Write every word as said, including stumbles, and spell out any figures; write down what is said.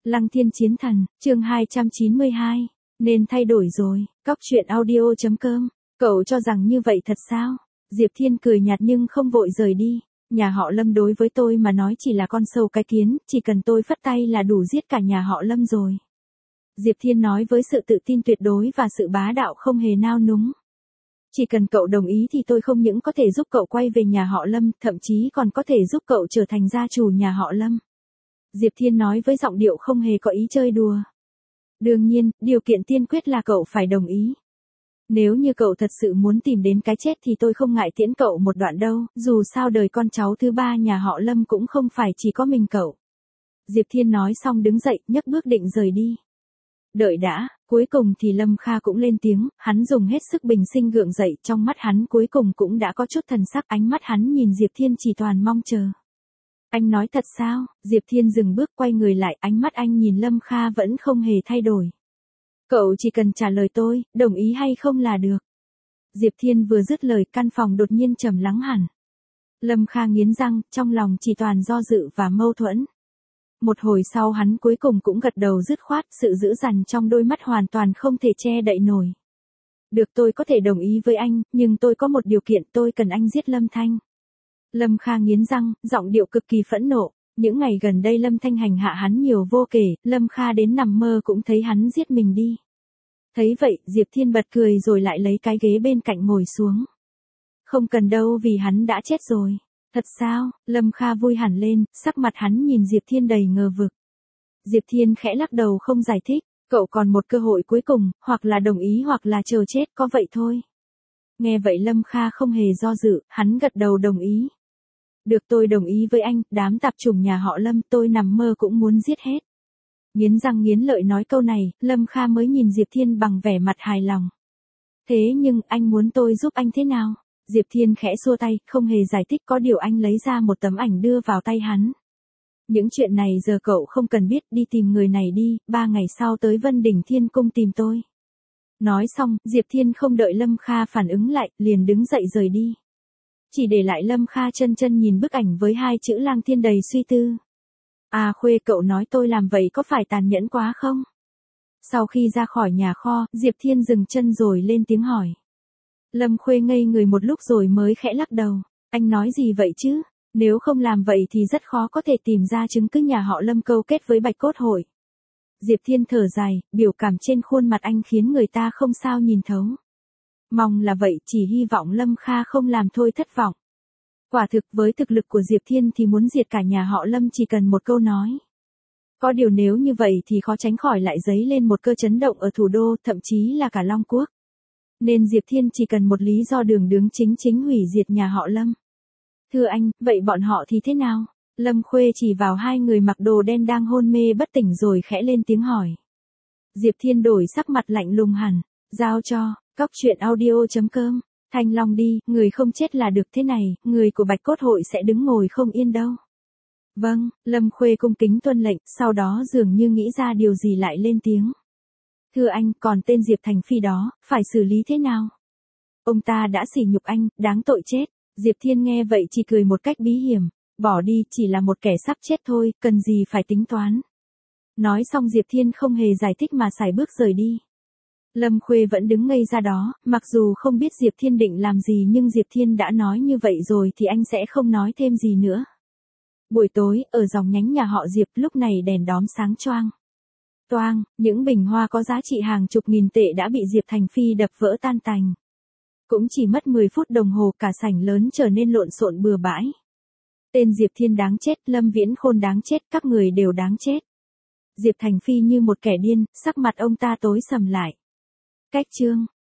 Lăng Thiên Chiến Thần, chương hai trăm chín mươi hai, nên thay đổi rồi, cóc truyện audio chấm com, cậu cho rằng như vậy thật sao? Diệp Thiên cười nhạt nhưng không vội rời đi, nhà họ Lâm đối với tôi mà nói chỉ là con sâu cái kiến, chỉ cần tôi phất tay là đủ giết cả nhà họ Lâm rồi. Diệp Thiên nói với sự tự tin tuyệt đối và sự bá đạo không hề nao núng. Chỉ cần cậu đồng ý thì tôi không những có thể giúp cậu quay về nhà họ Lâm, thậm chí còn có thể giúp cậu trở thành gia chủ nhà họ Lâm. Diệp Thiên nói với giọng điệu không hề có ý chơi đùa. Đương nhiên, điều kiện tiên quyết là cậu phải đồng ý. Nếu như cậu thật sự muốn tìm đến cái chết thì tôi không ngại tiễn cậu một đoạn đâu, dù sao đời con cháu thứ ba nhà họ Lâm cũng không phải chỉ có mình cậu. Diệp Thiên nói xong đứng dậy, nhấc bước định rời đi. Đợi đã, cuối cùng thì Lâm Kha cũng lên tiếng, hắn dùng hết sức bình sinh gượng dậy, trong mắt hắn cuối cùng cũng đã có chút thần sắc, ánh mắt hắn nhìn Diệp Thiên chỉ toàn mong chờ. Anh nói thật sao? Diệp Thiên dừng bước quay người lại, ánh mắt anh nhìn Lâm Kha vẫn không hề thay đổi. Cậu chỉ cần trả lời tôi, đồng ý hay không là được. Diệp Thiên vừa dứt lời, căn phòng đột nhiên trầm lắng hẳn. Lâm Kha nghiến răng, trong lòng chỉ toàn do dự và mâu thuẫn. Một hồi sau hắn cuối cùng cũng gật đầu dứt khoát, sự dữ dằn trong đôi mắt hoàn toàn không thể che đậy nổi. Được, tôi có thể đồng ý với anh, nhưng tôi có một điều kiện, tôi cần anh giết Lâm Thanh. Lâm Kha nghiến răng, giọng điệu cực kỳ phẫn nộ. Những ngày gần đây Lâm Thanh hành hạ hắn nhiều vô kể, Lâm Kha đến nằm mơ cũng thấy hắn giết mình đi. Thấy vậy, Diệp Thiên bật cười rồi lại lấy cái ghế bên cạnh ngồi xuống. Không cần đâu, vì hắn đã chết rồi. Thật sao? Lâm Kha vui hẳn lên, sắc mặt hắn nhìn Diệp Thiên đầy ngờ vực. Diệp Thiên khẽ lắc đầu không giải thích, cậu còn một cơ hội cuối cùng, hoặc là đồng ý hoặc là chờ chết, có vậy thôi. Nghe vậy Lâm Kha không hề do dự, hắn gật đầu đồng ý. Được, tôi đồng ý với anh, đám tạp chủng nhà họ Lâm tôi nằm mơ cũng muốn giết hết. Nghiến răng nghiến lợi nói câu này, Lâm Kha mới nhìn Diệp Thiên bằng vẻ mặt hài lòng. Thế nhưng, anh muốn tôi giúp anh thế nào? Diệp Thiên khẽ xua tay, không hề giải thích, có điều anh lấy ra một tấm ảnh đưa vào tay hắn. Những chuyện này giờ cậu không cần biết, đi tìm người này đi, ba ngày sau tới Vân Đỉnh Thiên Cung tìm tôi. Nói xong, Diệp Thiên không đợi Lâm Kha phản ứng lại, liền đứng dậy rời đi. Chỉ để lại Lâm Kha chân chân nhìn bức ảnh với hai chữ Lang Thiên đầy suy tư. À Khuê, cậu nói tôi làm vậy có phải tàn nhẫn quá không? Sau khi ra khỏi nhà kho, Diệp Thiên dừng chân rồi lên tiếng hỏi. Lâm Khuê ngây người một lúc rồi mới khẽ lắc đầu. Anh nói gì vậy chứ? Nếu không làm vậy thì rất khó có thể tìm ra chứng cứ nhà họ Lâm câu kết với Bạch Cốt Hội. Diệp Thiên thở dài, biểu cảm trên khuôn mặt anh khiến người ta không sao nhìn thấu. Mong là vậy, chỉ hy vọng Lâm Kha không làm thôi thất vọng. Quả thực với thực lực của Diệp Thiên thì muốn diệt cả nhà họ Lâm chỉ cần một câu nói. Có điều nếu như vậy thì khó tránh khỏi lại dấy lên một cơn chấn động ở thủ đô, thậm chí là cả Long Quốc. Nên Diệp Thiên chỉ cần một lý do đường đường chính chính hủy diệt nhà họ Lâm. Thưa anh, vậy bọn họ thì thế nào? Lâm Khuê chỉ vào hai người mặc đồ đen đang hôn mê bất tỉnh rồi khẽ lên tiếng hỏi. Diệp Thiên đổi sắc mặt lạnh lùng hẳn, giao cho, cóc truyện audio chấm com, Thanh Long đi, người không chết là được, thế này, người của Bạch Cốt Hội sẽ đứng ngồi không yên đâu. Vâng, Lâm Khuê cung kính tuân lệnh, sau đó dường như nghĩ ra điều gì lại lên tiếng. Thưa anh, còn tên Diệp Thành Phi đó, phải xử lý thế nào? Ông ta đã sỉ nhục anh, đáng tội chết. Diệp Thiên nghe vậy chỉ cười một cách bí hiểm, bỏ đi, chỉ là một kẻ sắp chết thôi, cần gì phải tính toán. Nói xong Diệp Thiên không hề giải thích mà sải bước rời đi. Lâm Khuê vẫn đứng ngây ra đó, mặc dù không biết Diệp Thiên định làm gì nhưng Diệp Thiên đã nói như vậy rồi thì anh sẽ không nói thêm gì nữa. Buổi tối, ở dòng nhánh nhà họ Diệp lúc này đèn đóm sáng choang. Toang, những bình hoa có giá trị hàng chục nghìn tệ đã bị Diệp Thành Phi đập vỡ tan tành. Cũng chỉ mất mười phút đồng hồ cả sảnh lớn trở nên lộn xộn bừa bãi. Tên Diệp Thiên đáng chết, Lâm Viễn Khôn đáng chết, các người đều đáng chết. Diệp Thành Phi như một kẻ điên, sắc mặt ông ta tối sầm lại. Cách chương